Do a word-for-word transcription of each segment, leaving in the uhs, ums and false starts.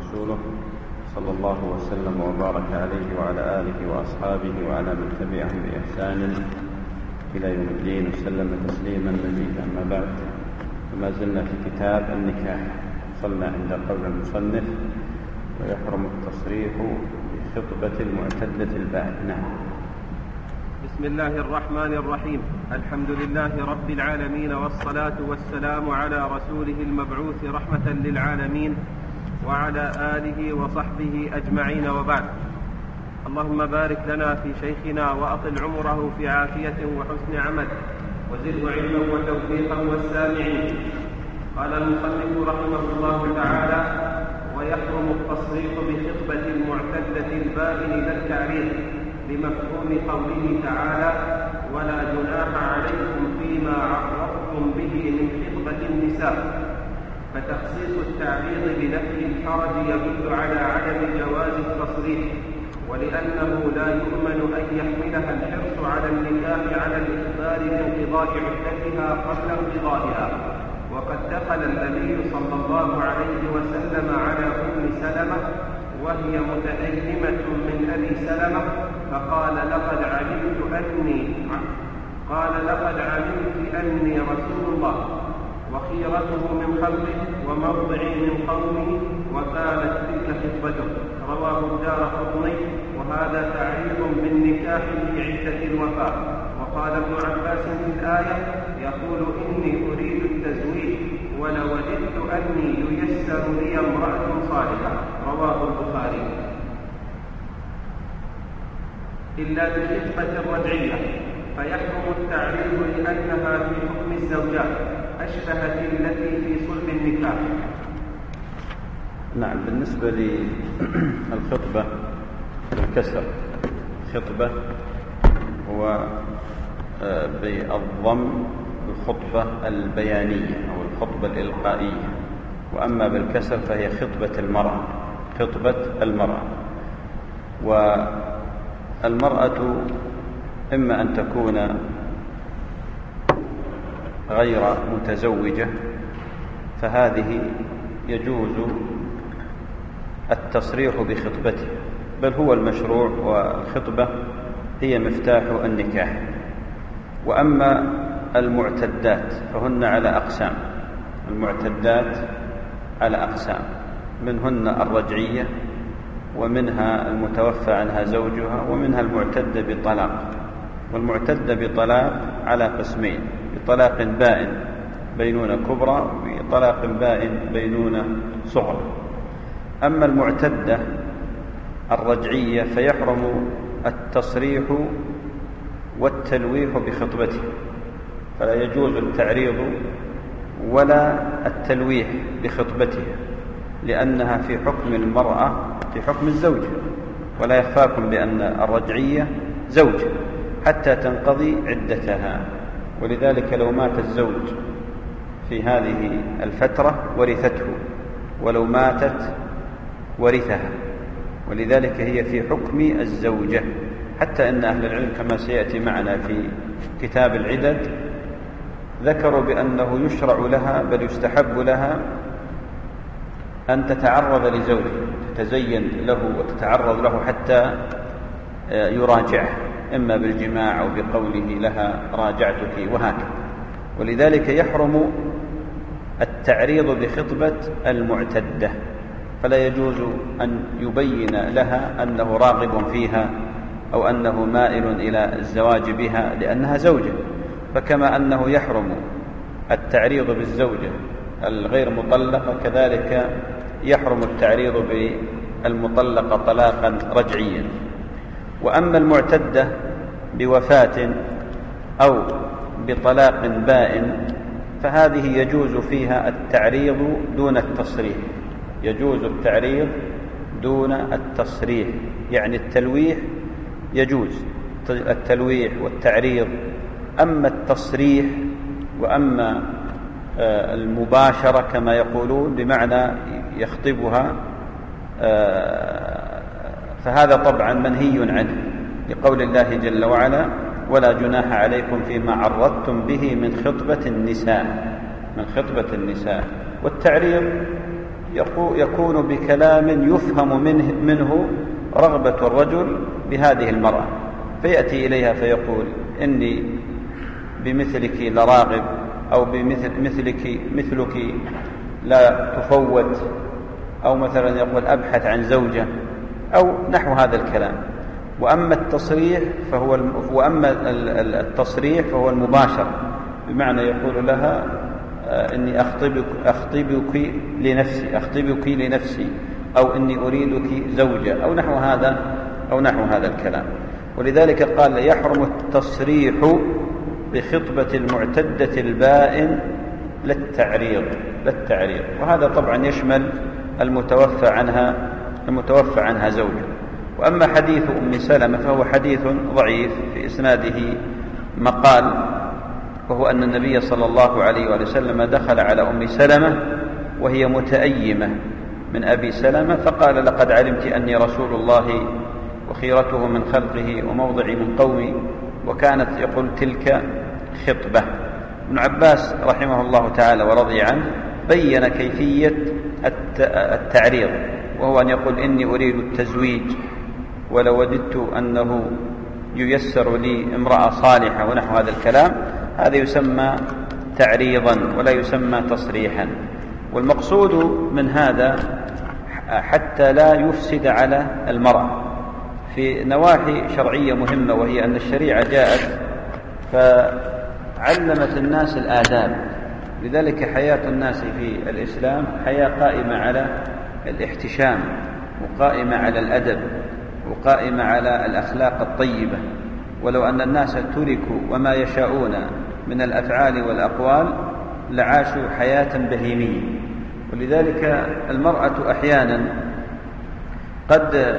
ورسوله صلى الله وسلم وبارك عليه وعلى آله وأصحابه وعلى من تبعهم بإحسان إلى يوم الدين وسلم تسليما مزيدا. أما بعد، فما زلنا في كتاب النكاح. وصلنا عند قول المصنف: ويحرم التصريح بخطبة المعتدة البائن. نعم. بسم الله الرحمن الرحيم. الحمد لله رب العالمين، والصلاة والسلام على رسوله المبعوث رحمة للعالمين وعلى آله وصحبه أجمعين، وبعد. اللهم بارك لنا في شيخنا وأطل عمره في عافية وحسن عمل، وزده علما وتوفيقا والسامعين. قال المصنف رحمه الله تعالى: ويحرم التصريح بخطبة المعتدة البائن لا التعريض، لمفهوم قوله تعالى: ولا جناح عليكم فيما عرضتم به من خطبة النساء. فتخصيص التعريض بنفي الحرج يدل على عدم جواز التصريح، ولأنه لا يؤمن أن يحملها الحرص على النكاح على الإخبار بانقضاء عدتها قبل انقضائها. وقد دخل النبي صلى الله عليه وسلم على أم سلمة وهي متأيمة من أبي سلمة، فقال: لقد علمت أني قال لقد علمت أني رسول الله، وخيرته من خلقه ومرضعي من قومه، وكانت تلك خطبته. رواه الدارقطني، وهذا تعريض بالنكاح في عدة الوفاة. وقال ابن عباس في الآية: يقول: إني أريد التزويج ولوددت أني ييسر لي امرأة صالحة. رواه البخاري. إلا بالخطبة الرجعية فيحكم التعريض لأنها في حكم الزوجات، أشبهت التي في صلب النكاح. نعم. بالنسبة للخطبة بالكسر، خطبة هو بالضم الخطبة البيانية أو الخطبة الإلقائية، وأما بالكسر فهي خطبة المرأة، خطبة المرأة. والمرأة إما أن تكون غير متزوجة، فهذه يجوز التصريح بخطبته، بل هو المشروع، والخطبة هي مفتاح النكاح. وأما المعتدات فهن على أقسام، المعتدات على أقسام، منهن الرجعية، ومنها المتوفى عنها زوجها، ومنها المعتدة بطلاق. والمعتدة بطلاق على قسمين: بطلاق بائن بينونة كبرى، وبطلاق بائن بينونة صغرى. أما المعتدة الرجعية فيحرم التصريح والتلويح بخطبته، فلا يجوز التعريض ولا التلويح بخطبتها، لأنها في حكم المرأة في حكم الزوجة. ولا يخفاكم بأن الرجعية زوجة حتى تنقضي عدتها، ولذلك لو مات الزوج في هذه الفترة ورثته، ولو ماتت ورثها، ولذلك هي في حكم الزوجة. حتى إن أهل العلم كما سيأتي معنا في كتاب العدد ذكروا بأنه يشرع لها، بل يستحب لها، أن تتعرض لزوجه، تتزين له وتتعرض له حتى يراجعه، إما بالجماع أو بقوله لها راجعتك، وهكذا. ولذلك يحرم التعريض بخطبة المعتدة، فلا يجوز أن يبين لها أنه راغب فيها أو أنه مائل إلى الزواج بها، لأنها زوجة. فكما أنه يحرم التعريض بالزوجة الغير مطلقة، كذلك يحرم التعريض بالمطلقة طلاقا رجعيا. وأما المعتدة بوفاة أو بطلاق بائن فهذه يجوز فيها التعريض دون التصريح، يجوز التعريض دون التصريح، يعني التلويح يجوز، التلويح والتعريض. أما التصريح وأما المباشرة كما يقولون بمعنى يخطبها، فهذا طبعا منهي عنه، لقول الله جل وعلا: ولا جناح عليكم فيما عرضتم به من خطبة النساء، من خطبة النساء. والتعريض يكون بكلام يفهم منه, منه رغبة الرجل بهذه المرأة، فيأتي إليها فيقول إني بمثلك لراغب، أو بمثل مثلك مثلك لا تفوت، أو مثلا يقول أبحث عن زوجة، أو نحو هذا الكلام. وأما التصريح فهو وأما التصريح فهو المباشر، بمعنى يقول لها إني أخطبك أخطبك لنفسي أخطبك لنفسي أو إني أريدك زوجة، أو نحو هذا أو نحو هذا الكلام. ولذلك قال يحرم التصريح بخطبة المعتدة البائن للتعريض للتعريض وهذا طبعا يشمل المتوفى عنها المتوفى عنها زوجه. وأما حديث أم سلمة فهو حديث ضعيف في إسناده مقال، وهو أن النبي صلى الله عليه وآله وسلم دخل على أم سلمة وهي متأيمة من أبي سلمة فقال لقد علمت أني رسول الله وخيرته من خلقه وموضعي من قومي، وكانت يقول تلك خطبة. ابن عباس رحمه الله تعالى ورضي عنه بين كيفية التعريض، وهو أن يقول إني أريد التزويج ولو وددت أنه ييسر لي امرأة صالحة ونحو هذا الكلام. هذا يسمى تعريضا ولا يسمى تصريحا. والمقصود من هذا حتى لا يفسد على المرأة في نواحي شرعية مهمة، وهي أن الشريعة جاءت فعلمت الناس الآداب. لذلك حياة الناس في الإسلام حياة قائمة على الاحتشام، وقائمة على الأدب، وقائمة على الأخلاق الطيبة. ولو أن الناس تركوا وما يشاءون من الأفعال والأقوال لعاشوا حياة بهيمية. ولذلك المرأة أحيانا قد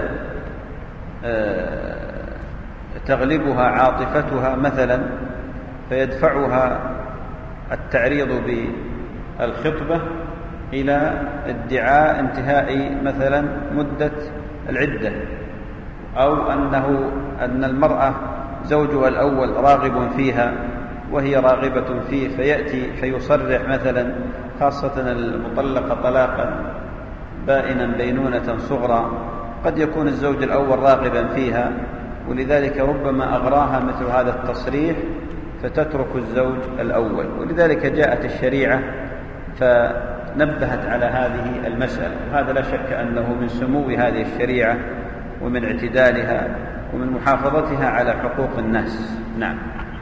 تغلبها عاطفتها مثلا فيدفعها التعريض بالخطبة إلى ادعاء انتهاء مثلا مدة العدة، أو أنه أن المرأة زوجها الأول راغب فيها وهي راغبة فيه، فيأتي فيصرح مثلا، خاصة المطلقة طلاقا بائنا بينونة صغرى، قد يكون الزوج الأول راغبا فيها، ولذلك ربما أغراها مثل هذا التصريح فتترك الزوج الأول. ولذلك جاءت الشريعة فنبهت على هذه المسألة، وهذا لا شك أنه من سمو هذه الشريعة ومن اعتدالها ومن محافظتها على حقوق الناس. نعم.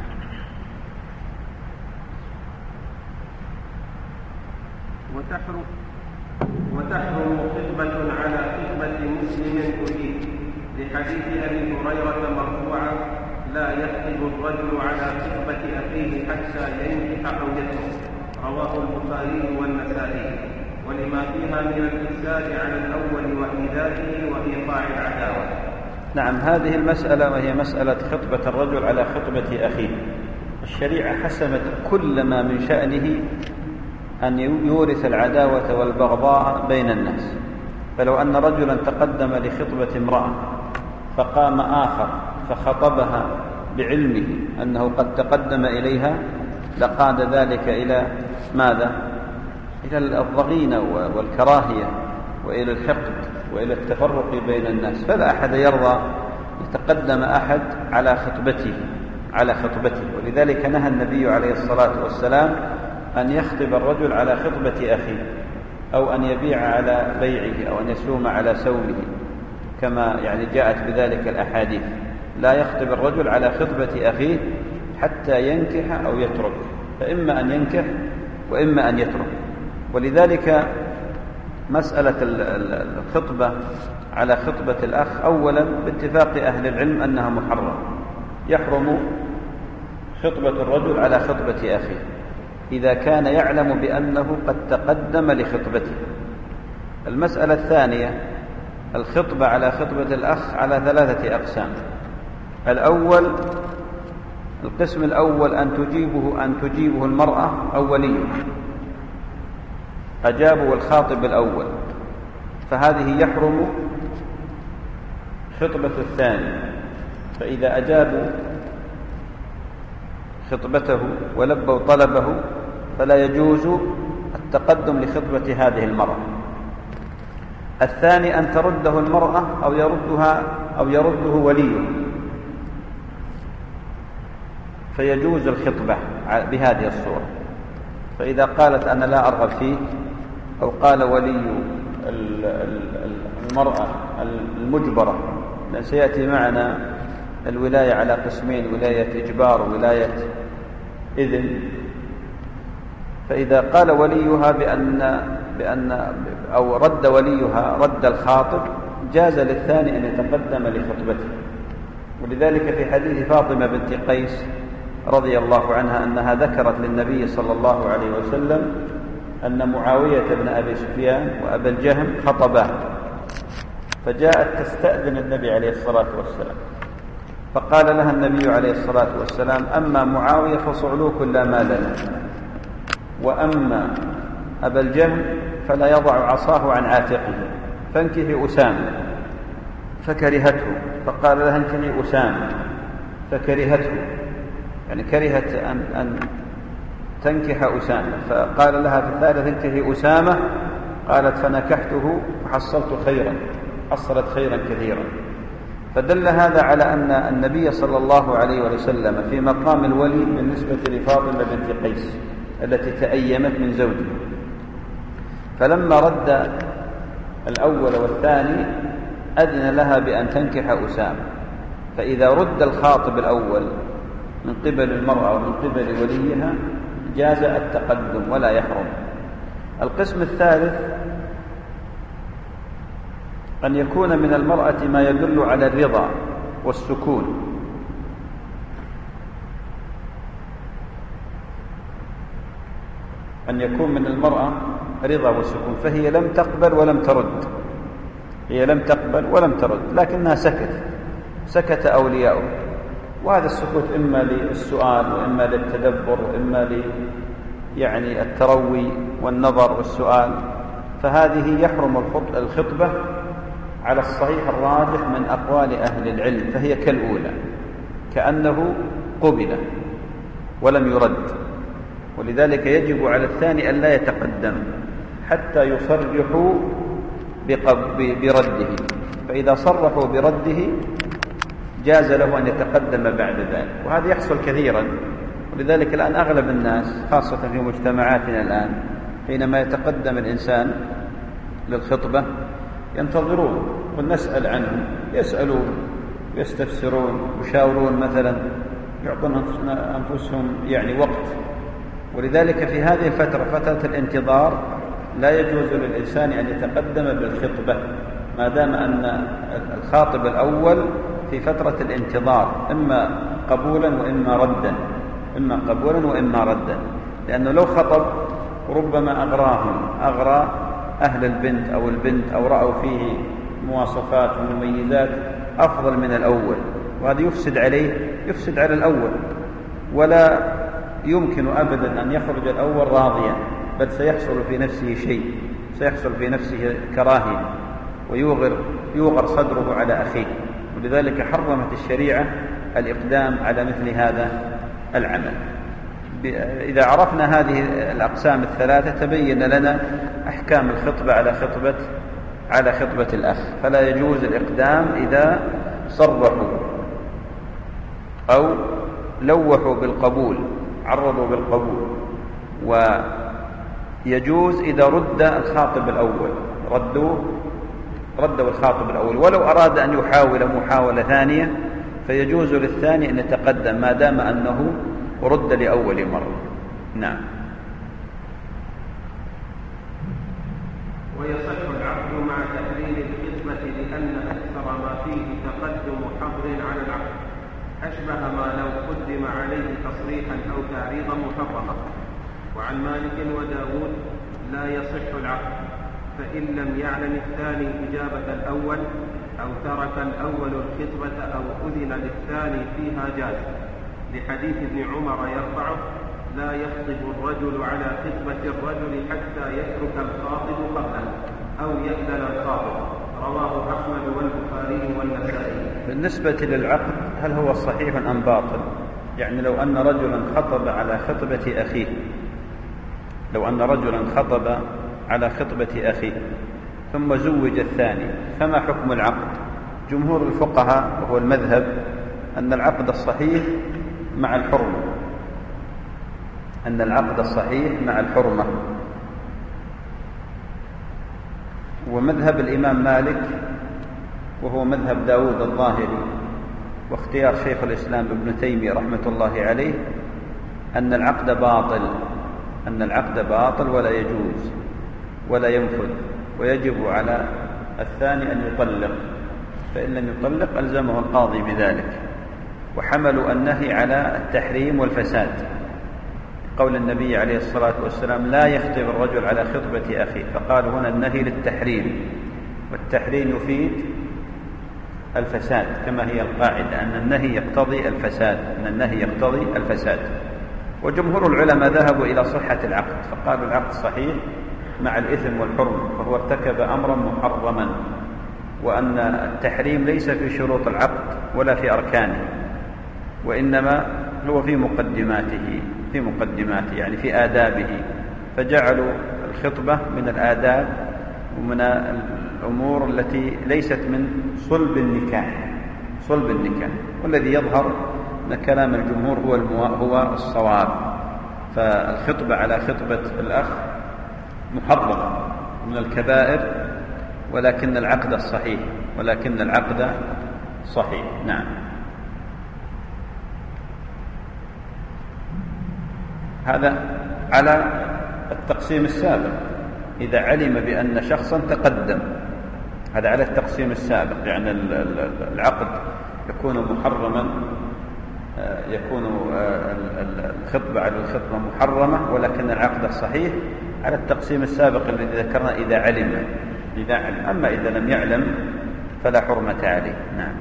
وتحرم وتحرم خطبة على خطبة مسلم أجيب، لحديث أبي هريرة مرفوعا لا يخطب الرجل على خطبة أخيه حتى ينكح أو يترك، رواه البخاري والنسائي، ولما فيها من الإفساد على الأول وإيذائه وإيقاع العداوة. نعم، هذه المسألة وهي مسألة خطبة الرجل على خطبة أخيه. الشريعة حسمت كل ما من شأنه أن يورث العداوة والبغضاء بين الناس. فلو أن رجلا تقدم لخطبة امرأة فقام آخر فخطبها بعلمه أنه قد تقدم إليها لقاد ذلك إلى ماذا؟ إلى الضغينة والكراهية وإلى الحقد وإلى التفرق بين الناس. فلا أحد يرضى يتقدم أحد على خطبته على خطبته ولذلك نهى النبي عليه الصلاة والسلام أن يخطب الرجل على خطبة أخيه، أو أن يبيع على بيعه، أو أن يسوم على سومه، كما يعني جاءت بذلك الأحاديث. لا يخطب الرجل على خطبة أخيه حتى ينكح أو يترك، فإما أن ينكح وإما أن يترك. ولذلك مسألة الخطبة على خطبة الأخ أولا باتفاق أهل العلم أنها محرمة، يحرم خطبة الرجل على خطبة أخيه إذا كان يعلم بأنه قد تقدم لخطبته. المسألة الثانية الخطبة على خطبة الأخ على ثلاثة أقسام. الأول القسم الأول أن تجيبه أن تجيبه المرأة أو وليه، أجابه الخاطب الأول، فهذه يحرم خطبة الثاني. فإذا أجابوا خطبته ولبوا طلبه فلا يجوز التقدم لخطبة هذه المرأة. الثاني أن ترده المرأة أو يردها أو يرده وليه، فيجوز الخطبة بهذه الصورة. فإذا قالت أنا لا أرغب فيه، أو قال ولي المرأة المجبرة، لأن سيأتي معنا الولاية على قسمين: ولاية إجبار وولاية إذن. فإذا قال وليها بأن بأن أو رد وليها رد الخاطب، جاز للثاني أن يتقدم لخطبته. ولذلك في حديث فاطمة بنت قيس رضي الله عنها أنها ذكرت للنبي صلى الله عليه وسلم أن معاوية بن أبي سفيان وأبا الجهم خطباه، فجاءت تستأذن النبي عليه الصلاة والسلام، فقال لها النبي عليه الصلاة والسلام: أما معاوية فصعلوك لا مال له، وأما أبا الجهم فلا يضع عصاه عن عاتقه، فانكحي أسامة. فكرهته، فقال لها: انكحي أسامة، فكرهته، يعني كرهت أن, أن تنكح أسامة. فقال لها في الثالث: انكحي أسامة. قالت: فنكحته وحصلت خيرا، حصلت خيرا كثيرا. فدل هذا على أن النبي صلى الله عليه وسلم في مقام الولي بالنسبة لفاطمة بنت قيس التي تأيمت من زوجه. فلما رد الأول والثاني أذن لها بأن تنكح أسامة. فإذا رد الخاطب الأول من قبل المرأة ومن قبل وليها جاز التقدم ولا يحرم. القسم الثالث أن يكون من المرأة ما يدل على الرضا والسكون، أن يكون من المرأة رضا والسكون، فهي لم تقبل ولم ترد، هي لم تقبل ولم ترد، لكنها سكت سكت أولياؤه. وهذا السكوت إما للسؤال وإما للتدبر وإما ل يعني التروي والنظر والسؤال. فهذه يحرم الخطبة على الصحيح الراجح من أقوال أهل العلم، فهي كالأولى، كأنه قبل ولم يرد. ولذلك يجب على الثاني أن لا يتقدم حتى يصرحوا برده، فإذا صرحوا برده جاز له أن يتقدم بعد ذلك. وهذا يحصل كثيرا، ولذلك الآن أغلب الناس خاصة في مجتمعاتنا الآن حينما يتقدم الإنسان للخطبة ينتظرون، ونسأل عنهم، يسألون ويستفسرون ويشاورون، مثلا يعطون أنفسهم يعني وقت. ولذلك في هذه الفترة، فترة الانتظار، لا يجوز للإنسان أن يتقدم بالخطبة ما دام أن الخاطب الأول في فترة الانتظار إما قبولا وإما ردا، إما قبولا وإما ردا. لأنه لو خطب ربما أغراهم، أغرى أهل البنت أو البنت، أو رأوا فيه مواصفات ومميزات أفضل من الأول، وهذا يفسد عليه، يفسد على الأول. ولا يمكن أبدا أن يخرج الأول راضيا، بل سيحصل في نفسه شيء، سيحصل في نفسه كراهية، ويوغر يوغر صدره على أخيه. ولذلك حرمت الشريعة الإقدام على مثل هذا العمل. إذا عرفنا هذه الأقسام الثلاثة تبين لنا أحكام الخطبة على خطبة على خطبة الأخ. فلا يجوز الإقدام إذا صرحوا أو لوحوا بالقبول، عرضوا بالقبول. ويجوز إذا رد الخاطب الأول، ردوه ردوا الخاطب الأول، ولو أراد أن يحاول محاولة ثانية فيجوز للثاني أن يتقدم ما دام أنه رد لأول مرة. نعم. ويصح العقد مع تحريم الخطبة لأن أكثر ما فيه تقدم حظر على العقد، أشبه ما لو قدم عليه تصريحا أو تعريضا محرما. وعن مالك وداود لا يصح العقد، فإن لم يعلم الثاني إجابة الأول أو ترك الأول الخطبة أو أذن للثاني فيها جاز، لحديث ابن عمر يرفعه: لا يخطب الرجل على خطبة الرجل حتى يترك الخاطب قبله أو يأذن الخاطب. رواه أحمد والبخاري والنسائي. بالنسبة للعقد هل هو صحيح أم باطل؟ يعني لو أن رجلا خطب على خطبة أخيه، لو أن رجلا خطب على خطبة أخيه ثم زوج الثاني، فما حكم العقد؟ جمهور الفقهاء وهو المذهب أن العقد الصحيح مع الحرمة، أن العقد الصحيح مع الحرمة. ومذهب الإمام مالك وهو مذهب داود الظاهري واختيار شيخ الإسلام ابن تيمية رحمة الله عليه أن العقد باطل، أن العقد باطل ولا يجوز ولا ينفذ، ويجب على الثاني أن يطلق، فإن لم يطلق ألزمه القاضي بذلك. وحملوا النهي على التحريم والفساد، قول النبي عليه الصلاة والسلام لا يخطب الرجل على خطبة أخيه، فقالوا هنا النهي للتحريم، والتحريم يفيد الفساد كما هي القاعدة، أن النهي يقتضي الفساد، أن النهي يقتضي الفساد. وجمهور العلماء ذهبوا إلى صحة العقد، فقالوا العقد صحيح مع الإثم والحرم، فهو ارتكب أمرا محرما، وأن التحريم ليس في شروط العقد ولا في أركانه، وإنما هو في مقدماته، في مقدماته يعني في آدابه، فجعلوا الخطبة من الآداب ومن الأمور التي ليست من صلب النكاح، صلب النكاح. والذي يظهر أن كلام الجمهور هو هو الصواب، فالخطبة على خطبة الأخ محرم من الكبائر، ولكن العقد الصحيح، ولكن العقد صحيح. نعم. هذا على التقسيم السابق، إذا علم بأن شخصا تقدم، هذا على التقسيم السابق، يعني العقد يكون محرما، يكون الخطبة على الخطبة محرمة، ولكن العقد الصحيح على التقسيم السابق الذي ذكرنا إذا علم، إذا علم. أما إذا لم يعلم فلا حرمة عليه. نعم.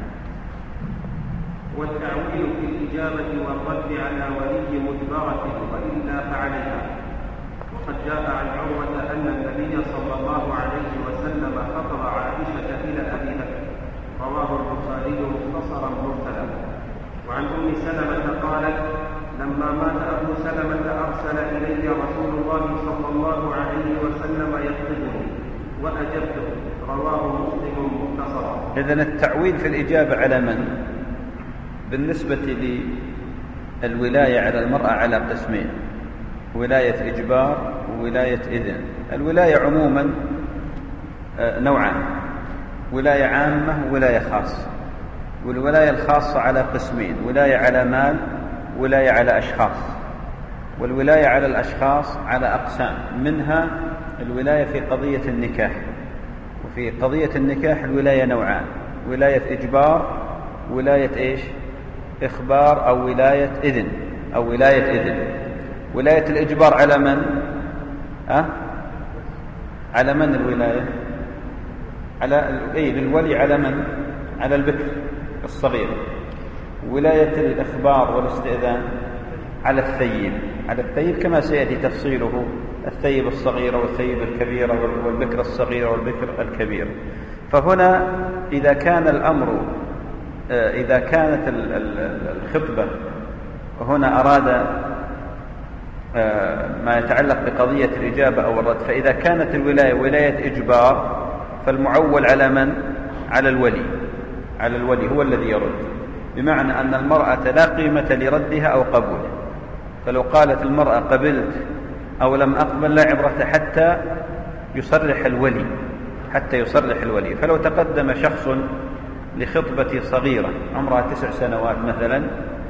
والتعويل في الإجابة والرد على ولي مجبرة وإلا فعليها. وقد جاء عن عروة أن النبي صلى الله عليه وسلم خطب عائشة إلى أبي بكر، رواه البخاري مختصرا مرسلا. وعن أم سلمة قالت لما مات أبو سلمة أرسل إلي رسول الله صلى الله عليه وسلم يخطبني وأجبته، رواه مسلم مختصرا. إذن التعويل في الإجابة على من؟ بالنسبة للولاية على المرأة على قسمين، ولاية إجبار وولاية إذن. الولاية عموما نوعان، ولاية عامة وولاية خاصة. والولاية الخاصة على قسمين، ولاية على مال ولاية على أشخاص. والولاية على الأشخاص على أقسام، منها الولاية في قضية النكاح. وفي قضية النكاح الولاية نوعان، ولاية إجبار ولاية إيش؟ إخبار أو ولاية إذن أو ولاية إذن. ولاية الإجبار على من؟ أه؟ على من الولاية؟ على أي للولي، على من؟ على البكر الصغير. ولاية الإخبار والاستئذان على الثيب، على الثيب كما سيأتي تفصيله، الثيب الصغيرة والثيب الكبيرة والبكر الصغيرة والبكر الكبير. فهنا إذا كان الأمر، إذا كانت الخطبة هنا أراد ما يتعلق بقضية الإجابة أو الرد، فإذا كانت الولاية ولاية إجبار فالمعول على من؟ على الولي، على الولي هو الذي يرد، بمعنى أن المرأة لا قيمة لردها أو قبوله. فلو قالت المرأة قبلت أو لم أقبل لا عبرة حتى يصرح الولي، حتى يصرح الولي. فلو تقدم شخص لخطبة صغيرة عمرها تسع سنوات مثلا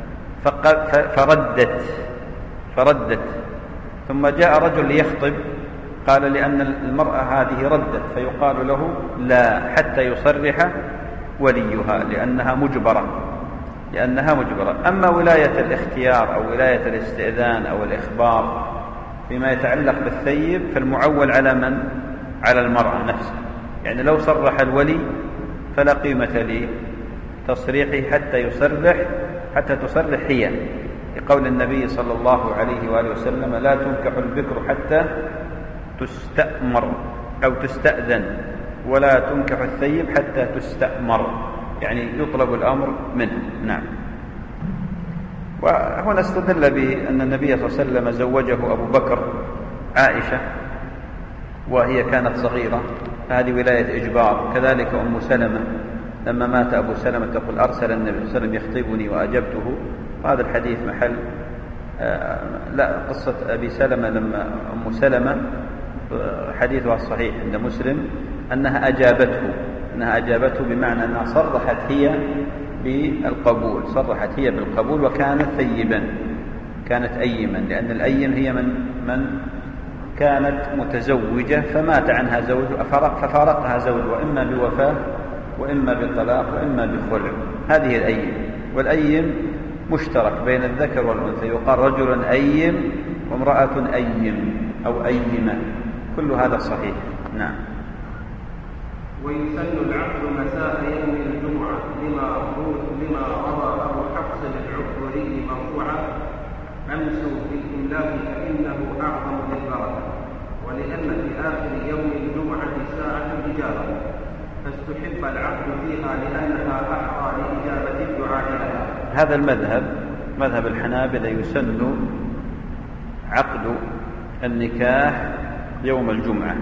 فردت فردت ثم جاء رجل ليخطب قال لأن المرأة هذه ردت، فيقال له لا حتى يصرح وليها لأنها مجبرة، لأنها مجبرة. أما ولاية الاختيار أو ولاية الاستئذان أو الإخبار فيما يتعلق بالثيب فالمعول على من؟ على المرأة نفسها. يعني لو صرح الولي فلا قيمة لتصريحه حتى يصرح، حتى تصرح هي، لقول النبي صلى الله عليه وآله وسلم لا تنكح البكر حتى تستأمر أو تستأذن، ولا تنكح الثيب حتى تستأمر، يعني يطلب الأمر منه. نعم. وهنا استدل بأن النبي صلى الله عليه وسلم زوجه أبو بكر عائشة وهي كانت صغيرة، هذه ولاية إجبار. كذلك أم سلمة لما مات أبو سلمة تقول أرسل النبي صلى الله عليه وسلم يخطبني وأجبته. هذا الحديث محل آه لا قصة أبي سلمة لما أم سلمة حديثها الصحيح عند مسلم أنها أجابته أنها أجابته بمعنى أنها صرحت هي بالقبول صرحت هي بالقبول وكانت ثيبا كانت أيما، لأن الأيم هي من من كانت متزوجة فمات عنها زوج ففارقها زوج وإما بوفاة وإما بطلاق وإما بخلع. هذه الأيم. والأيم مشترك بين الذكر والأنثى، يقال رجل أيم وامرأة أيم أو أيمة، كل هذا صحيح. نعم. ويسن العقد مساء يوم الجمعة لما لما روى أبو حفص العكوري مرفوعا أمسوا بالإملاك فإنه أعظم للبركة، ولأن في آخر يوم الجمعة ساعة إجابة فاستحب العقد فيها لأنها أحرى لإجابة الدعاء لها. هذا المذهب مذهب الحنابلة يسن عقد النكاح يوم الجمعة،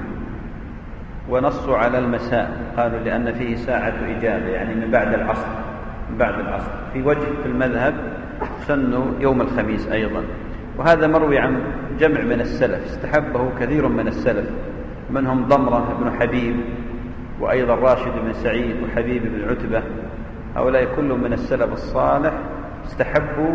ونصوا على المساء، قالوا لأن فيه ساعة إجابة يعني من بعد العصر من بعد العصر. في وجه في المذهب سنوا يوم الخميس أيضا، وهذا مروي عن جمع من السلف استحبه كثير من السلف، منهم ضمرة بن حبيب وأيضا راشد بن سعيد وحبيب بن عتبة، هؤلاء كلهم من السلف الصالح استحبوا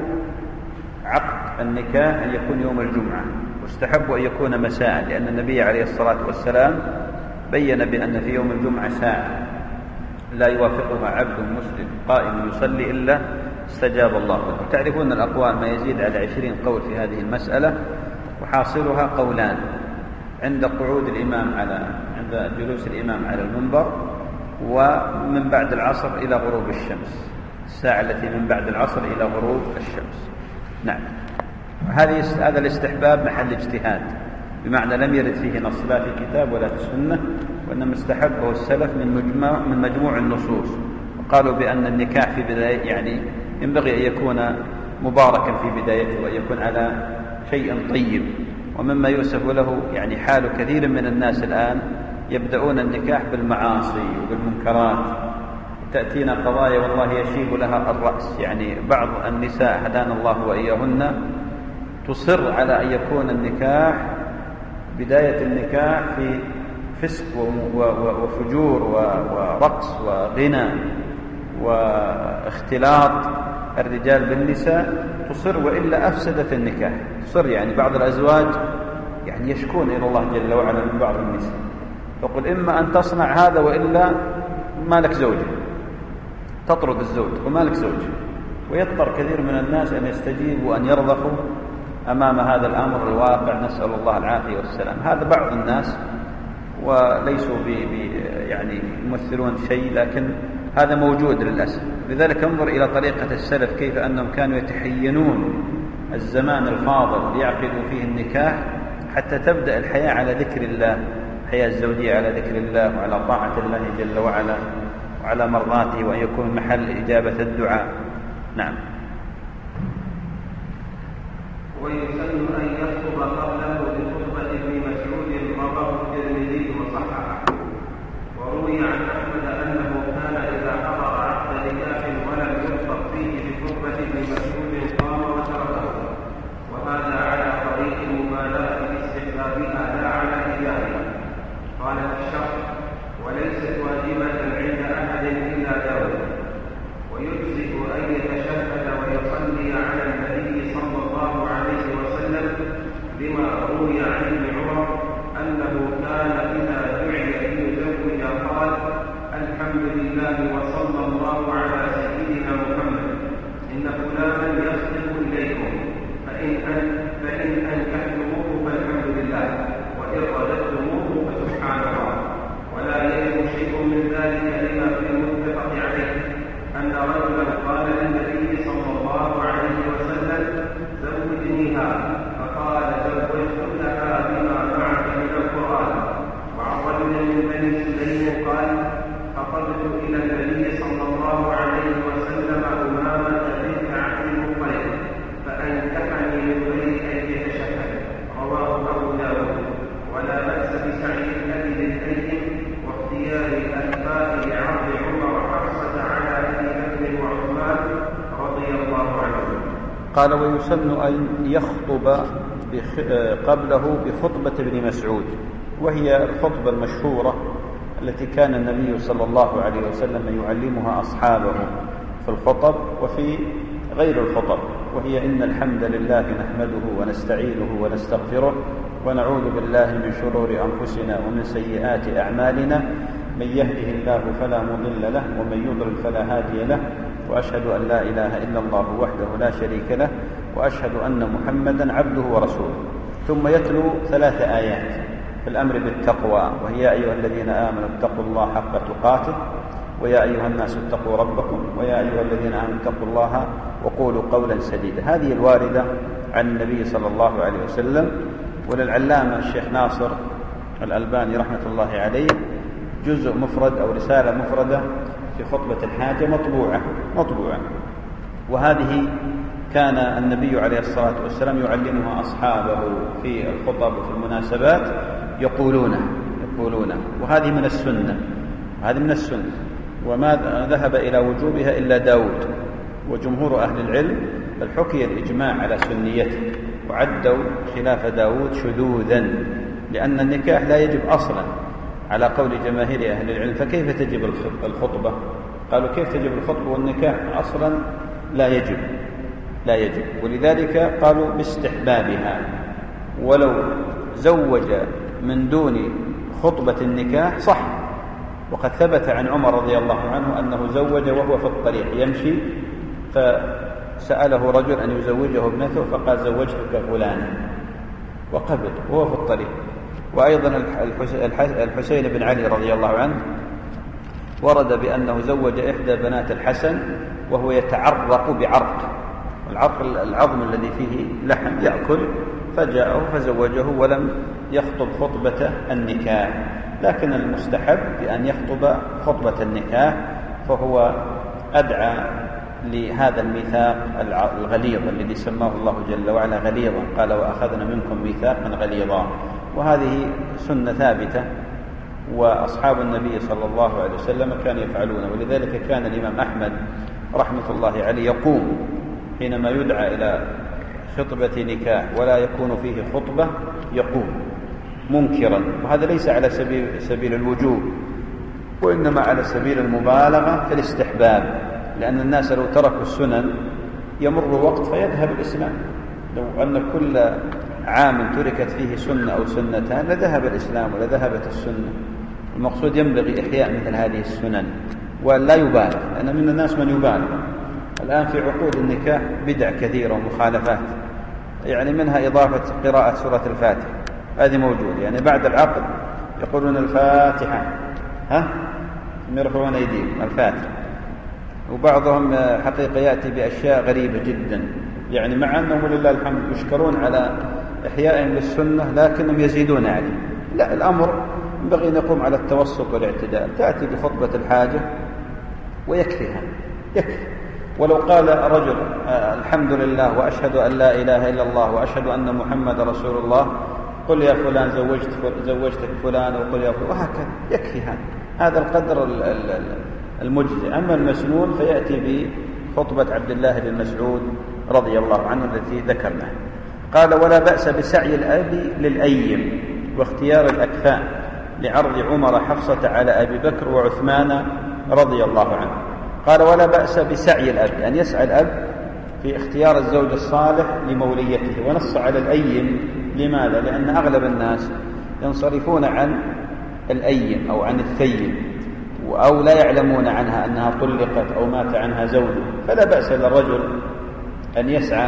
عقد النكاح أن يكون يوم الجمعة، واستحبوا أن يكون مساء، لأن النبي عليه الصلاة والسلام بين بأن في يوم الجمعة ساعة لا يوافقها عبد مسلم قائم يصلي إلا استجاب الله له. تعرفون الأقوال ما يزيد على عشرين قول في هذه المسألة، وحاصلها قولان: عند قعود الإمام على عند جلوس الإمام على المنبر، ومن بعد العصر إلى غروب الشمس، الساعة التي من بعد العصر إلى غروب الشمس. نعم. هذه هذا الاستحباب محل اجتهاد، بمعنى لم يرد فيه نص لا في كتاب ولا في سنة، وإنما استحبه السلف من مجموع من مجموع النصوص، وقالوا بأن النكاح في بداية يعني ينبغي أن يكون مباركا في بدايته وأن يكون على شيء طيب. ومما يوصف له يعني حال كثير من الناس الآن يبدأون النكاح بالمعاصي وبالمنكرات، تأتينا قضايا والله يشيب لها الرأس. يعني بعض النساء هدانا الله وإياهن تصر على أن يكون النكاح بداية النكاح في فسق وفجور ورقص وغنى واختلاط الرجال بالنساء، تصر وإلا أفسدت النكاح. تصر يعني بعض الأزواج يعني يشكون إلى الله جل وعلا من بعض النساء، فقل إما أن تصنع هذا وإلا ما لك زوجة، تطرد الزوج وما لك زوج. ويضطر كثير من الناس أن يستجيبوا وأن يرضخوا أمام هذا الأمر الواقع، نسأل الله العافية والسلام. هذا بعض الناس وليسوا بي يعني يمثلون شيء، لكن هذا موجود للأسف. لذلك انظر إلى طريقة السلف كيف أنهم كانوا يتحينون الزمان الفاضل ليعقدوا فيه النكاح حتى تبدأ الحياة على ذكر الله، الحياة الزوجية على ذكر الله وعلى طاعة الله جل وعلا وعلى مرضاته، وأن يكون محل إجابة الدعاء. نعم. ويسن أن يخطب قبله بخطبة ابن مسعود رواه الترمذي وصححه. وروي عن أحمد أنه كان إذا حضر عقد نكاح ولم يخطب فيه بخطبة ابن مسعود قام وتركه، وهذا على طريق المبالغة باستحبابها لا على إيجابها. قال الشرح: وليست واجبة عند أحد إلا داود، ويجزئ أن يتشهد ويصلي على النبي صلى الله عليه وسلم، لما روي عن ابن عمر أنه كان إذا دعي ليزوج قال: الحمد لله وصلى الله على سيدنا محمد، إن فلانا يخطب إليكم، فإن فإن أنكحتموه فالحمد لله، وإن رددتموه فسبحان الله. ولا يجب شيء من ذلك لما في المتفق عليه أن رجلا قال للنبي صلى الله عليه وسلم: زوجنيها، فقال: زوجتكها بما معك من القرآن. وعن رجل من بني سليم قال: خطبت إلى النبي صلى الله عليه وسلم أمامة بنت عبد المطلب فأنكحني من غير أن يتشهد. رواه أبو داود. ولا بأس قال ويسن أن يخطب قبله بخطبة ابن مسعود، وهي الخطبة المشهورة التي كان النبي صلى الله عليه وسلم يعلمها أصحابه في الخطب وفي غير الخطب، وهي إن الحمد لله نحمده ونستعينه ونستغفره ونعوذ بالله من شرور أنفسنا ومن سيئات أعمالنا، من يهده الله فلا مضل له ومن يضلل فلا هادي له، وأشهد أن لا إله إلا الله وحده لا شريك له، وأشهد أن محمدا عبده ورسوله. ثم يتلو ثلاث آيات في الأمر بالتقوى، وهي يا أيها الذين آمنوا اتقوا الله حق تقاته، ويا أيها الناس اتقوا ربكم، ويا أيها الذين آمنوا اتقوا الله وقولوا قولا سديدا. هذه الواردة عن النبي صلى الله عليه وسلم. وللعلامة الشيخ ناصر الألباني رحمة الله عليه جزء مفرد أو رسالة مفردة في خطبة الحاجة مطبوعة مطبوعة وهذه كان النبي عليه الصلاة والسلام يعلمها أصحابه في الخطب وفي المناسبات يقولونه يقولونه وهذه من السنة هذه من السنة وما ذهب إلى وجوبها إلا داود وجمهور أهل العلم، بل حكي الإجماع على سنيته، وعدوا خلاف داود شذوذا، لأن النكاح لا يجب أصلا على قول جماهير أهل العلم، فكيف تجب الخطبة؟ قالوا كيف تجب الخطبة والنكاح أصلا لا يجب لا يجب ولذلك قالوا باستحبابها، ولو زوج من دون خطبة النكاح صح. وقد ثبت عن عمر رضي الله عنه أنه زوج وهو في الطريق يمشي، فسأله رجل أن يزوجه ابنته فقال زوجتك فلانا وقبض وهو في الطريق. وأيضا الحسين بن علي رضي الله عنه ورد بأنه زوج إحدى بنات الحسن وهو يتعرق بعرق، العرق العظم الذي فيه لحم يأكل، فجاءه فزوجه ولم يخطب خطبة النكاح. لكن المستحب بأن يخطب خطبة النكاح، فهو أدعى لهذا الميثاق الغليظ الذي سماه الله جل وعلا غليظا، قال وأخذنا منكم ميثاقا غليظا، وهذه سنة ثابتة وأصحاب النبي صلى الله عليه وسلم كانوا يفعلونه. ولذلك كان الإمام أحمد رحمة الله عليه يقوم حينما يدعى إلى خطبة نكاح ولا يكون فيه خطبة، يقوم منكرا، وهذا ليس على سبيل, سبيل الوجوب، وإنما على سبيل المبالغة في الاستحباب، لأن الناس لو تركوا السنن يمر وقت فيذهب الإسلام. لو أن كل عام تركت فيه سنة أو سنتان لذهب الإسلام ولذهبت السنة. المقصود ينبغي إحياء مثل هذه السنن ولا يبالغ، لأن من الناس من يبالغ الآن في عقود النكاح بدع كثيرة ومخالفات، يعني منها إضافة قراءة سورة الفاتحة، هذه موجودة، يعني بعد العقد يقولون الفاتحة، ها يرفعون أيديهم الفاتحة، وبعضهم حقيقة يأتي بأشياء غريبة جدا، يعني مع أنهم لله الحمد يشكرون على إحيائهم للسنة لكنهم يزيدون عليه. لا، الأمر ينبغي أن يقوم على التوسط والاعتدال، تأتي بخطبة الحاجة ويكفيها يكفي. ولو قال رجل الحمد لله وأشهد أن لا إله إلا الله وأشهد أن محمد رسول الله، قل يا فلان زوجت زوجتك فلان، وقل يا فلان، وهكذا يكفي هذا هذا القدر المجزي. أما المسنون فيأتي بخطبة عبد الله بن مسعود رضي الله عنه التي ذكرناها. قال ولا بأس بسعي الأب للأيم واختيار الأكفاء لعرض عمر حفصة على أبي بكر وعثمان رضي الله عنه. قال ولا بأس بسعي الأب، أن يعني يسعى الأب في اختيار الزوج الصالح لموليته، ونص على الأيم. لماذا؟ لأن أغلب الناس ينصرفون عن الأيم أو عن الثيم، أو لا يعلمون عنها أنها طلقت أو مات عنها زوجها، فلا بأس للرجل أن يسعى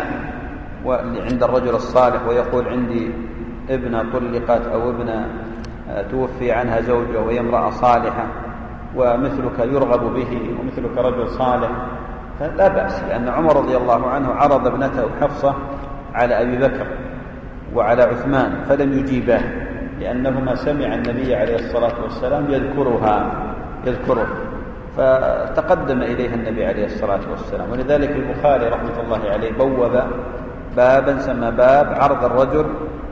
عند الرجل الصالح ويقول عندي ابنة طلقت أو ابنة توفي عنها زوجها وهي امرأة صالحة ومثلك يرغب به ومثلك رجل صالح، فلا بأس. لأن عمر رضي الله عنه عرض ابنته حفصة على أبي بكر وعلى عثمان فلم يجيبه، لأنهما سمع النبي عليه الصلاة والسلام يذكرها يذكره فتقدم إليها النبي عليه الصلاة والسلام. ولذلك البخاري رحمة الله عليه بوب بابا سمى باب عرض الرجل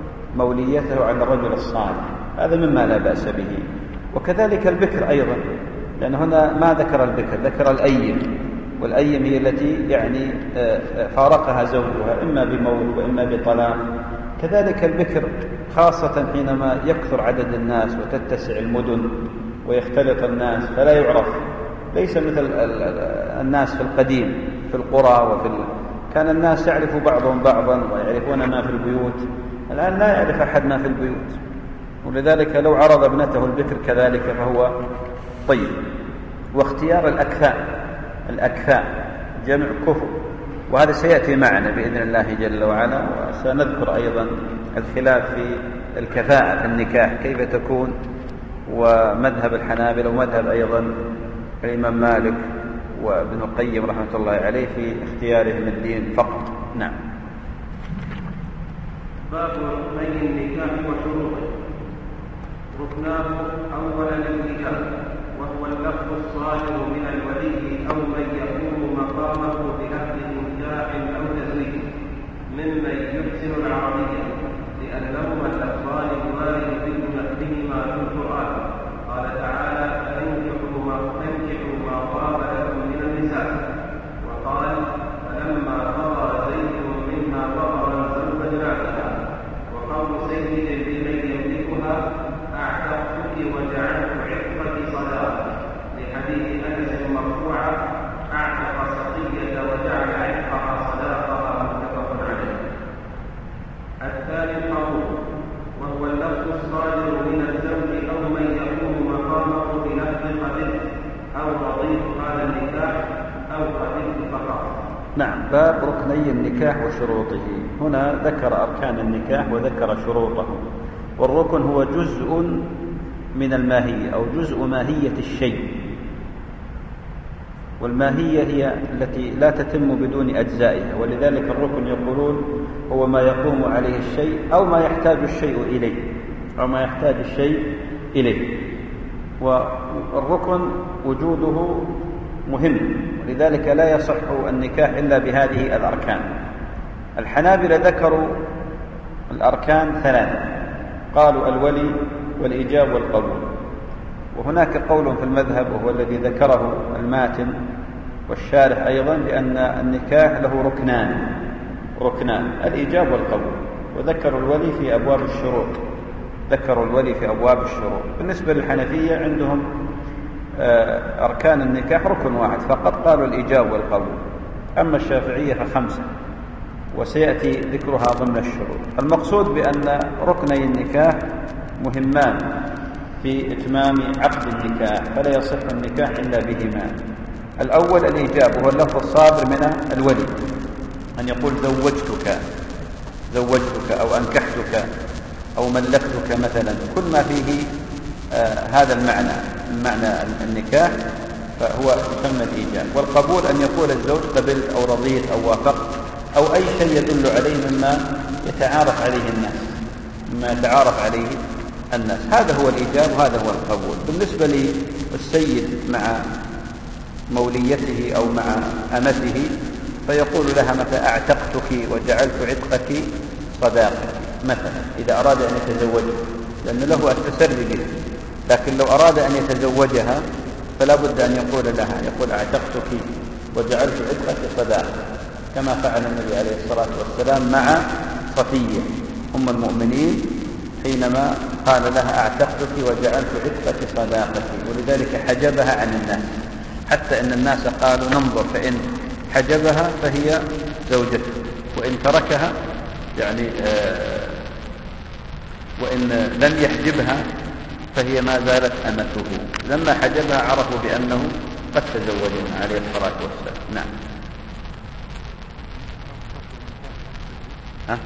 موليته على الرجل الصالح، هذا مما لا بأس به. وكذلك البكر أيضا، لأن هنا ما ذكر البكر، ذكر الأيم، والأيم هي التي يعني فارقها زوجها إما بموت وإما بطلاق. كذلك البكر خاصة حينما يكثر عدد الناس وتتسع المدن ويختلط الناس فلا يعرف، ليس مثل الناس في القديم في القرى وفي ال... كان الناس يعرف بعضهم بعضا ويعرفون ما في البيوت. الآن لا يعرف أحد ما في البيوت، ولذلك لو عرض ابنته البكر كذلك فهو طيب. واختيار الأكفاء، الأكفاء جمع كفء، وهذا سيأتي معنا بإذن الله جل وعلا. وسنذكر أيضا الخلاف في الكفاءة في النكاح كيف تكون، ومذهب الحنابلة ومذهب أيضا الإمام مالك وابن القيم رحمة الله عليه في اختيارهم الدين فقط. نعم. باب ركني النكاح وشروطه. ركناه أولا الإجابة، وهو اللفظ الصادر من الولي أو من يقوم مقامه بلفظ نكاح أو تزويج ممن يحسن العربية، لأنهما اللفظان الوارد بهما في القرآن. قال تعالى: فانكحوا ما تنكحوا ما طاب لكم من النساء. وقال: فلما قضى زيد منها وطرا زوجناكها. وقول سيد بمن يملكها: أعتقتك وجعلت عتقك صداقة، لحديث أنس مرفوعا: أعتق صفية وجعل عتقها صداقها، متفق عليه. الثاني القبول، وهو اللفظ الصادر من الزوج أو من يقوم مقامه بلفظ قبلت أو رضيت هذا النكاح أو قبلت فقط. نعم. باب ركني النكاح وشروطه. هنا ذكر أركان النكاح وذكر شروطه. والركن هو جزء من الماهية أو جزء ماهية الشيء، والماهية هي التي لا تتم بدون أجزائها، ولذلك الركن يقولون هو ما يقوم عليه الشيء أو ما يحتاج الشيء إليه أو ما يحتاج الشيء إليه. والركن وجوده مهم، ولذلك لا يصح النكاح إلا بهذه الأركان. الحنابلة ذكروا الأركان ثلاثة، قالوا الولي والإيجاب والقبول. وهناك قول في المذهب وهو الذي ذكره الماتن والشارح أيضا، لأن النكاح له ركنان ركنان الإيجاب والقبول، وذكروا الولي في أبواب الشروط ذكروا الولي في أبواب الشروط. بالنسبة للحنفية عندهم أركان النكاح ركن واحد فقط، قالوا الإيجاب والقبول. أما الشافعية فخمسة، وسيأتي ذكرها ضمن الشروط. المقصود بأن ركني النكاح مهمان في إتمام عقد النكاح، فلا يصح النكاح إلا بهما. الأول الإيجاب، هو اللفظ الصادر من الولي، أن يقول زوجتك زوجتك أو أنكحتك أو ملكتك مثلا، كل ما فيه آه هذا المعنى المعنى النكاح فهو يسمى الإيجاب. والقبول أن يقول الزوج قبلت أو رضيت أو وافقت أو أي شيء يدل عليه مما يتعارف عليه الناس مما يتعارف عليه الناس هذا هو الإيجاب وهذا هو القبول. بالنسبة للسيد مع موليته أو مع أمته فيقول لها مثلا أعتقتك وجعلت عتقك صداقتي مثلا، إذا أراد أن يتزوجها، لأن له التسري بها. لكن لو أراد أن يتزوجها فلا بد أن يقول لها، يقول أعتقتك وجعلت عتقك صداقتي، كما فعل النبي عليه الصلاة والسلام مع صفية أم المؤمنين حينما قال لها أعتقتك وجعلت عتقك صداقتي، ولذلك حجبها عن الناس، حتى إن الناس قالوا ننظر فإن حجبها فهي زوجته، وإن تركها يعني آه وإن لم يحجبها فهي ما زالت أمته. لما حجبها عرفوا بأنه قد تزوجها عليه الصلاة والسلام. نعم. ها؟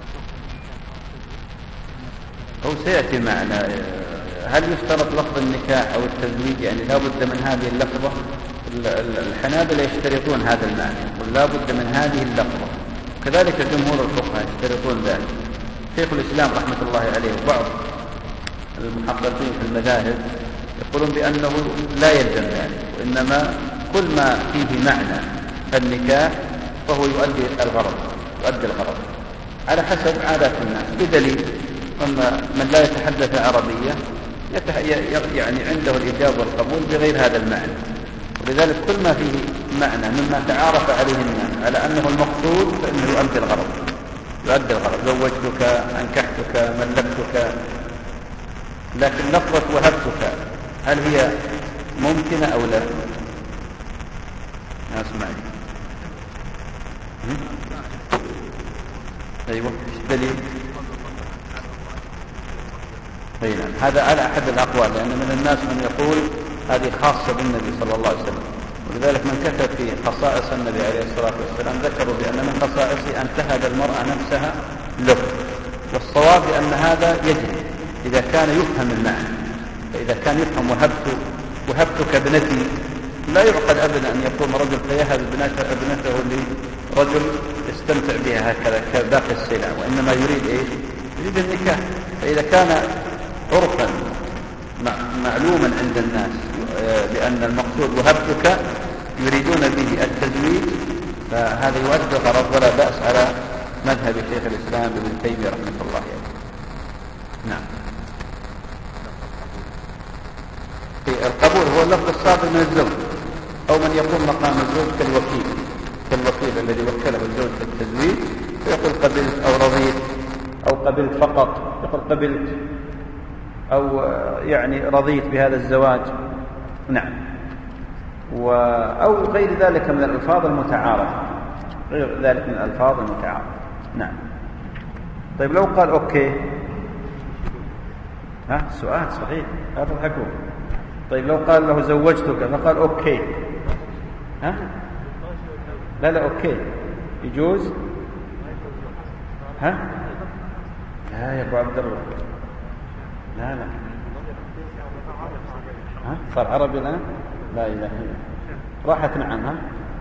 أو سيأتي معنا هل يشترط لفظ النكاح أو التزويج، يعني لا بد من هذه اللفظة. الحنابلة يشترطون هذا المعنى ولا بد من هذه اللفظة، كذلك جمهور الفقهاء يشترطون ذلك. شيخ الإسلام رحمة الله عليه وبعض المحققين في المذاهب يقولون بأنه لا يلزم ذلك، وإنما كل ما فيه معنى النكاح فهو يؤدي الغرض يؤدي الغرض على حسب عادات الناس، بدليل أما من لا يتحدث عربية يعني عنده الإجابة والقبول بغير هذا المعنى، ولذلك كل ما فيه معنى مما تعارف عليه الناس على أنه المقصود فإنه يؤدي الغرض يؤدي الغرض زوجتك، أنكحتك، ملكتك. لكن لفظة وهبتك هل هي ممكنة أو لا؟ أسمعني. أيوة، إيش الدليل؟ أي نعم، هذا على أحد الأقوال، لأن من الناس من يقول هذه خاصة بالنبي صلى الله عليه وسلم، ولذلك من كتب في خصائص النبي عليه الصلاة والسلام ذكروا بأن من خصائصه أن تهب المرأة نفسها له، والصواب أن هذا يجب إذا كان يفهم المعنى. فإذا كان يفهم وهبت وهبتك ابنتي، لا يعقل أبدا أن يقوم رجل فيهب ابنته لرجل يستمتع بها هكذا كباقي السلع، وإنما يريد إيش؟ يريد النكاح. فإذا كان عرفا معلوما عند الناس لأن المقصود وهبتك يريدون به التزويج، فهذا يؤدي الغرض ولا بأس على مذهب شيخ الإسلام ابن تيمية رحمه الله عليه. نعم. القبول هو اللفظ الصادر من الزوج أو من يقوم مقام الزوج كالوكيل كالوكيل الذي وكله الزوج في التزويج، فيقول قبلت أو رضيت أو قبلت فقط، يقول قبلت أو يعني رضيت بهذا الزواج. نعم. و أو غير ذلك من الألفاظ المتعارفة، غير ذلك من الألفاظ المتعارفة. نعم. طيب لو قال أوكي، ها سؤال صحيح لا تضحكوا. طيب لو قال له زوجتك فقال أوكي، ها لا لا أوكي يجوز؟ ها لا يا أبو عبد الله، لا لا ها صار عربي الآن؟ لا إله إلا الله، راحت نعم. ها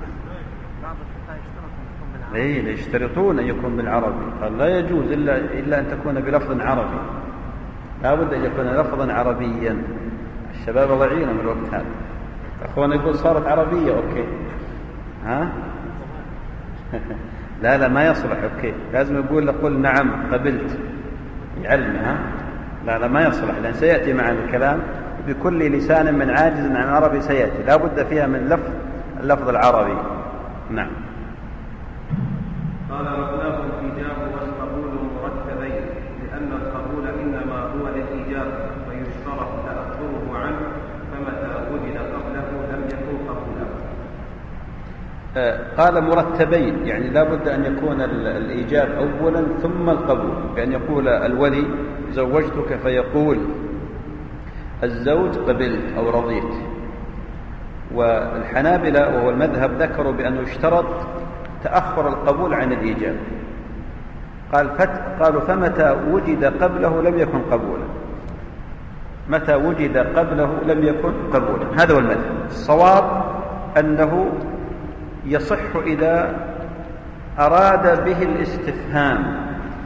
اي يشترطون أن يكون بالعربي، قال لا يجوز إلا, إلا أن تكون بلفظ عربي، لا بد أن يكون لفظا عربيا. الشباب ضعينا من الوقت هذا، أخوانا يقول صارت عربية أوكي، ها لا لا ما يصلح أوكي، لازم يقول قل نعم قبلت يعلم. ها لا لا ما يصلح، لأن سيأتي معنا الكلام بكل لسان من عاجز عن العربي سيأتي، لا بد فيها من لفظ اللفظ العربي. نعم. قال وخلاف الإيجاب والقبول مرتبين، لأن القبول إنما هو للإيجاب ويشترط تأخره عنه، فمتى وجد قبله لم يكن قبولا. قال مرتبين، يعني لا بد أن يكون الإيجاب أولا ثم القبول، بأن يقول الولي زوجتك فيقول الزوج قبلت أو رضيت. والحنابلة وهو المذهب ذكروا بأنه يشترط تأخر القبول عن الإيجاب. قال فت قالوا فمتى وجد قبله لم يكن قبولا، متى وجد قبله لم يكن قبولا، هذا هو المذهب. الصواب أنه يصح إذا أراد به الاستفهام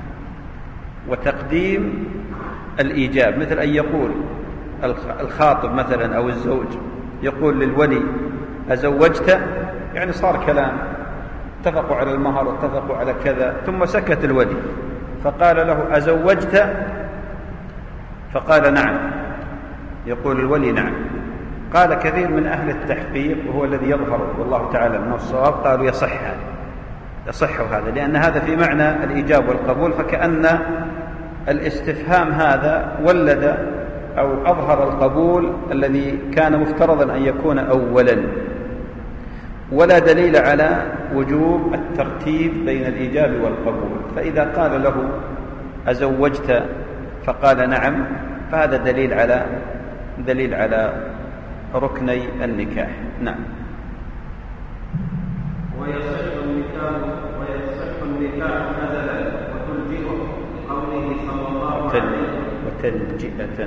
وتقديم الإيجاب، مثل أن يقول الخاطب مثلا أو الزوج يقول للولي أزوجت، يعني صار كلام، اتفقوا على المهر واتفقوا على كذا، ثم سكت الولي فقال له أزوجت، فقال نعم، يقول الولي نعم. قال كثير من أهل التحقيق وهو الذي يظهر والله تعالى أنه الصواب، قالوا يصح هذا، يصح هذا، لأن هذا في معنى الإيجاب والقبول، فكأن الاستفهام هذا ولد أو أظهر القبول الذي كان مفترضا أن يكون أولا. ولا دليل على وجوب الترتيب بين الإيجاب والقبول، فإذا قال له أزوجت فقال نعم، فهذا دليل على دليل على ركني النكاح. نعم. ويصح النكاح ويصح النكاح بدلا وتلجئه لقوله صلى الله عليه وسلم وتلجئة.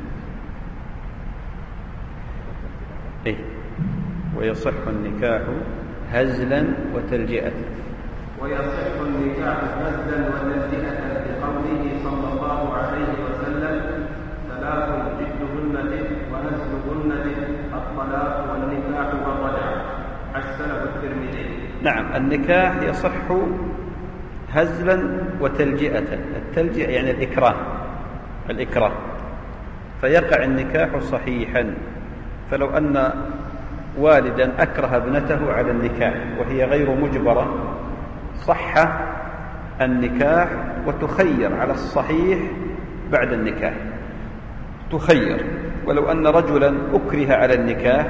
إيه؟ ويصح النكاح هزلا وتلجئة. ويصح النكاح هزلا وتلجئة لقوله صلى الله عليه وسلم ثلاث جدهن به وهزلهن به الطلاق والنكاح والرجعة، حسنه الترمذي. نعم، النكاح يصح هزلا وتلجئة. التلجئة يعني الإكراه، الإكراه، فيقع النكاح صحيحا. فلو أن والدا أكره ابنته على النكاح وهي غير مجبرة، صح النكاح وتخير على الصحيح بعد النكاح، تخير. ولو أن رجلا أكره على النكاح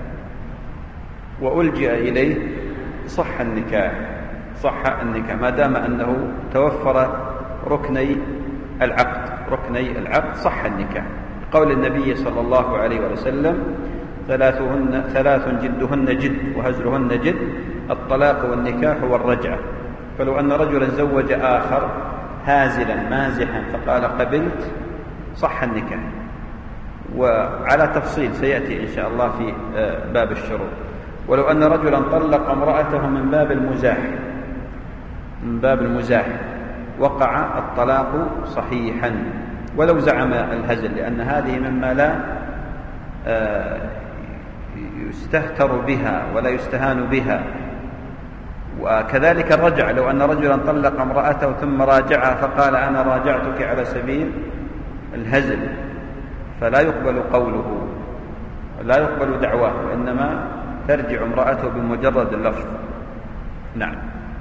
وألجأ إليه صح النكاح، صح النكاح ما دام أنه توفر ركني العقد، ركني العقد صح النكاح. قول النبي صلى الله عليه وسلم: ثلاثهن ثلاث جدهن جد وهزرهن جد، الطلاق والنكاح والرجعة. فلو أن رجلا زوج آخر هازلا مازحا فقال قبلت صح النكاح، وعلى تفصيل سيأتي إن شاء الله في باب الشروط. ولو أن رجلا طلق امرأته من باب المزاح، من باب المزاح وقع الطلاق صحيحا ولو زعم الهزل، لأن هذه مما لا يستهتر بها ولا يستهان بها. وكذلك الرجع، لو أن رجلا طلق امرأته ثم راجعها فقال أنا راجعتك على سبيل الهزل، فلا يقبل قوله، لا يقبل دعواه، وإنما ترجع امرأته بمجرد اللفظ. نعم.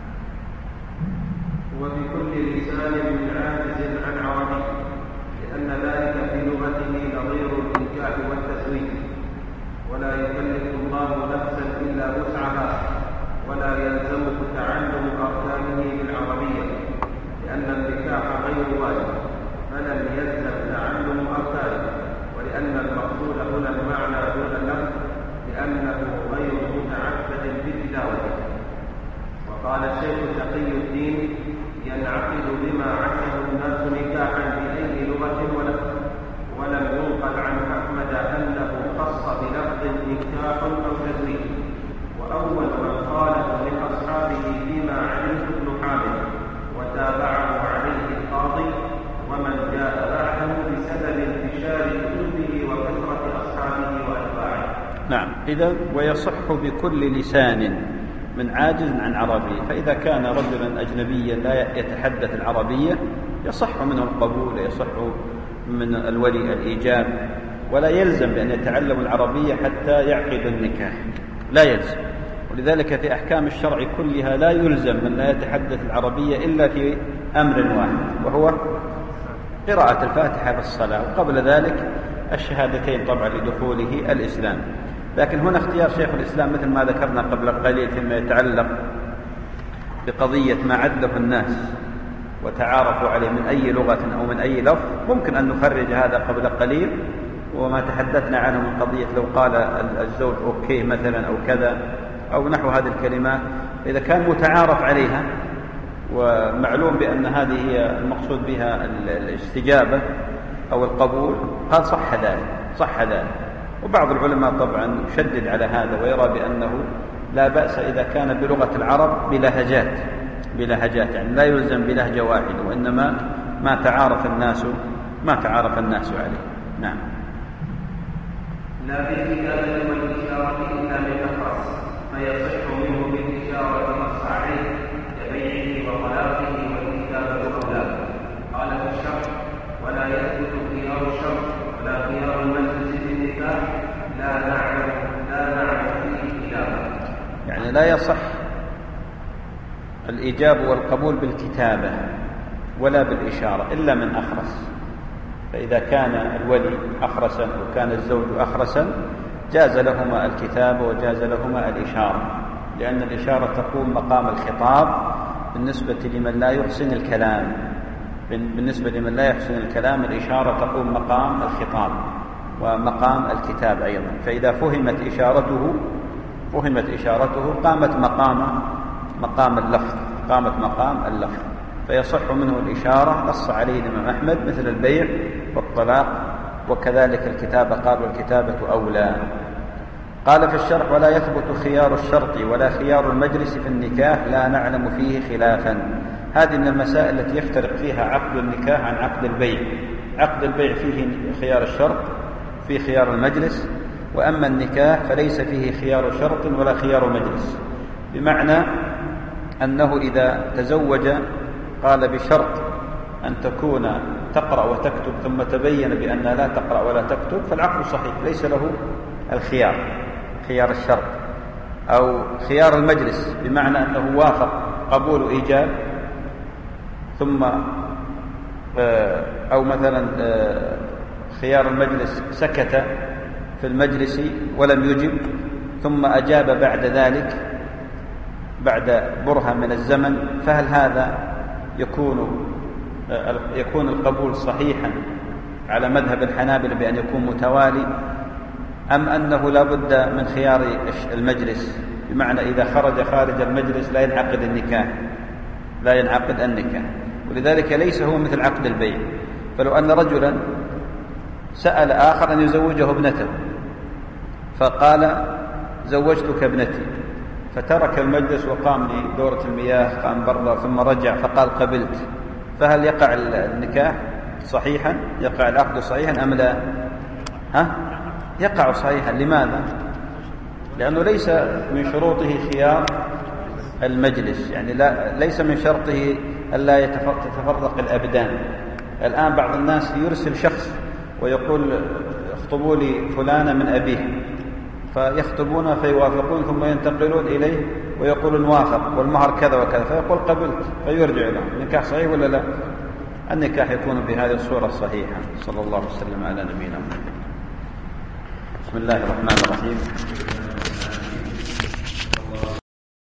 وبكل لسان من عاجز عن عربي، لأن ذلك في لغته نظير الإنكاح والتزويج، ولا يكلف الله نفسا إلا وسعها، ولا يلزمه تعلم أركانه بالعربية، لأن النكاح غير واجب فلم يلزم تعلم أركانه، ولأن المقصود هنا المعنى دون اللفظ، لأنه غير متعبد بتلاوته. وقال الشيخ تقي الدين: ينعقد بما عشه الناس نكاحا بأي لغة ولفظ، ولم ينقل عن أحمد أنه خص بلفظ نكاح أو تزويج. وأول من خالف من أصحابه فيما علمه ابن حامد، وتابعه عليه القاضي، ومن جاء بعده بسبب انتشار كتبه وكثرة أصحابه وأتباعه. نعم. إذا ويصح بكل لسان من عاجز عن عربي، فإذا كان رجلا أجنبيا لا يتحدث العربية يصح منه القبول، يصح من الولي الإيجاب، ولا يلزم بأن يتعلم العربية حتى يعقد النكاح، لا يلزم. ولذلك في أحكام الشرع كلها لا يلزم من لا يتحدث العربية إلا في أمر واحد، وهو قراءة الفاتحة بالصلاة، وقبل ذلك الشهادتين طبعا لدخوله الإسلام. لكن هنا اختيار شيخ الإسلام مثل ما ذكرنا قبل قليل فيما يتعلق بقضية ما عده الناس وتعارفوا عليه من أي لغة أو من أي لفظ، ممكن أن نخرج هذا قبل قليل، وما تحدثنا عنه من قضية لو قال الزوج أوكي مثلا أو كذا أو نحو هذه الكلمات، إذا كان متعارف عليها ومعلوم بأن هذه هي المقصود بها الاستجابة أو القبول، قال صح ذلك، صح ذلك. وبعض العلماء طبعا يشدد على هذا ويرى بأنه لا بأس إذا كان بلغة العرب بلهجات، بلهجات يعني لا يلزم بلهجة واحدة، وإنما ما تعارف الناس ما تعارف الناس عليه. نعم. لا بالكتابة والإشارة إلا بالأخص، فيصح منه بالإشارة نص عليه كبيعه وطلاقه والكتابة أولى. قال في الشرط: ولا يثبت خيار الشرط ولا خيار المجلس في النكاح، لا نعلم لا نعلم فيه خلافا. يعني لا يصح الإيجاب والقبول بالكتابة ولا بالإشارة إلا من أخرس. فإذا كان الولي أخرسا وكان الزوج أخرسا جاز لهما الكتابة وجاز لهما الإشارة، لأن الإشارة تقوم مقام الخطاب بالنسبة لمن لا يحسن الكلام. بالنسبة لمن لا يحسن الكلام الإشارة تقوم مقام الخطاب ومقام الكتاب أيضا. فإذا فهمت إشارته فهمت إشارته قامت مقام مقام اللفظ قامت مقام اللفظ فيصح منه الإشارة. نص عليه الإمام أحمد مثل البيع والطلاق، وكذلك الكتابة قال والكتابة أولى. قال في الشرح: ولا يثبت خيار الشرط ولا خيار المجلس في النكاح، لا نعلم فيه خلافا. هذه من المسائل التي يفترق فيها عقد النكاح عن عقد البيع. عقد البيع فيه خيار الشرط، فيه خيار المجلس، وأما النكاح فليس فيه خيار شرط ولا خيار مجلس، بمعنى أنه إذا تزوج قال بشرط أن تكون تقرأ وتكتب ثم تبين بأنها لا تقرأ ولا تكتب، فالعقد صحيح ليس له الخيار. خيار الشرط، أو خيار المجلس بمعنى أنه وافق قبول إيجاب ثم أو مثلا خيار المجلس سكت في المجلس ولم يجب ثم أجاب بعد ذلك بعد برهة من الزمن، فهل هذا يكون يكون القبول صحيحا على مذهب الحنابلة بأن يكون متوالي، أم أنه لا بد من خيار المجلس بمعنى إذا خرج خارج المجلس لا ينعقد النكاح لا ينعقد النكاح ولذلك ليس هو مثل عقد البيع. فلو أن رجلا سأل آخر أن يزوجه ابنته فقال زوجتك ابنتي، فترك المجلس وقام لدورة المياه، قام برا ثم رجع فقال قبلت، فهل يقع النكاح صحيحا؟ يقع العقد صحيحا أم لا؟ ها؟ يقع صحيحا. لماذا؟ لأنه ليس من شروطه خيار المجلس، يعني لا ليس من شرطه ألا يتفرق الأبدان. الآن بعض الناس يرسل شخص ويقول اخطبوا لي فلانة من أبيه، فيخطبون فيوافقون ثم ينتقلون إليه ويقولون وافق والمهر كذا وكذا، فيقول قبلت فيرجع لهم. النكاح صحيح ولا لا؟ النكاح يكون بهذه الصورة صحيحة. صلى الله وسلم على نبينا محمد. بسم الله الرحمن الرحيم.